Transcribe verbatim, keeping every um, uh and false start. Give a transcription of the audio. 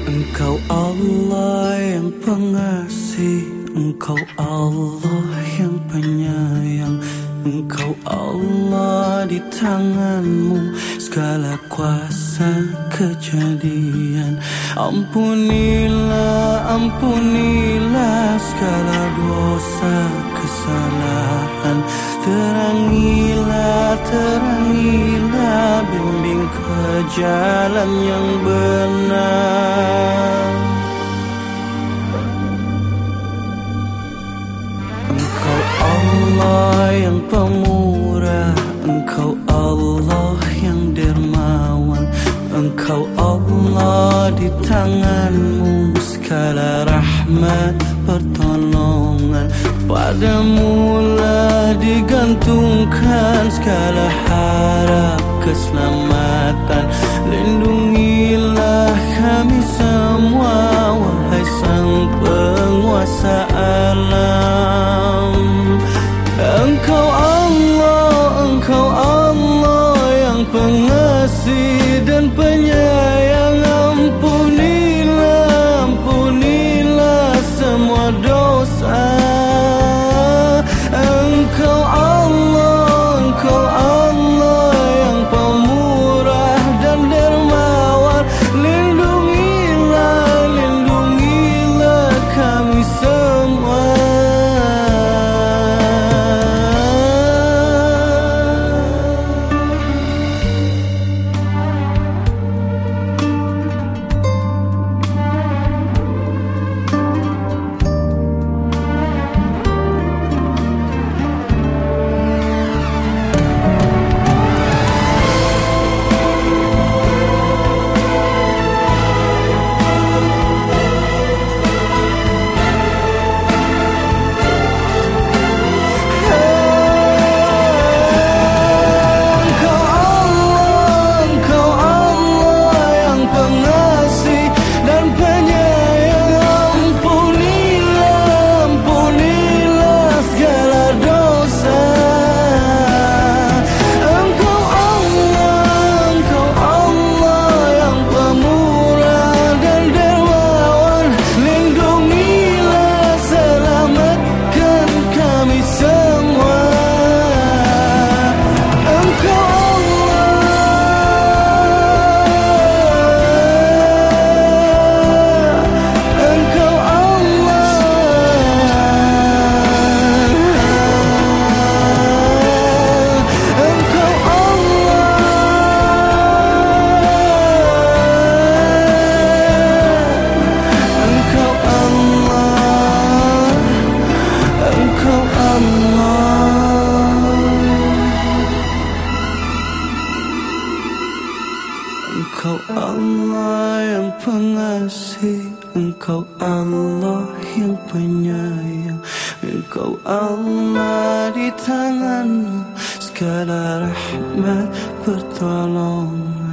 Engkau Allah yang pengasih, Engkau Allah yang penyayang, Engkau Allah, di tanganmu segala kuasa kejadian. Ampunilah, ampunilah segala dosa kesalahan. Terangilah, terangilah, bimbing ke jalan yang benar. Engkau Allah yang pemurah, Engkau Allah yang dermawan, Engkau Allah, di tanganmu segala rahmat pertolongan. Padamu lah digantungkan segala harap keselamatan. Lindungilah kami semua, wahai Sang Penguasa alam. Engkau Allah, Engkau Allah yang pengasih dan penyayang. Ampunilah, ampunilah semua dosa. Engkau Allah, Engkau Allah yang pemurah dan dermawan. Lindungilah, lindungilah kami semua. Engkau Allah yang pengasih, Engkau Allah yang penyayang, Engkau Allah, di tanganmu segala rahmat pertolongan.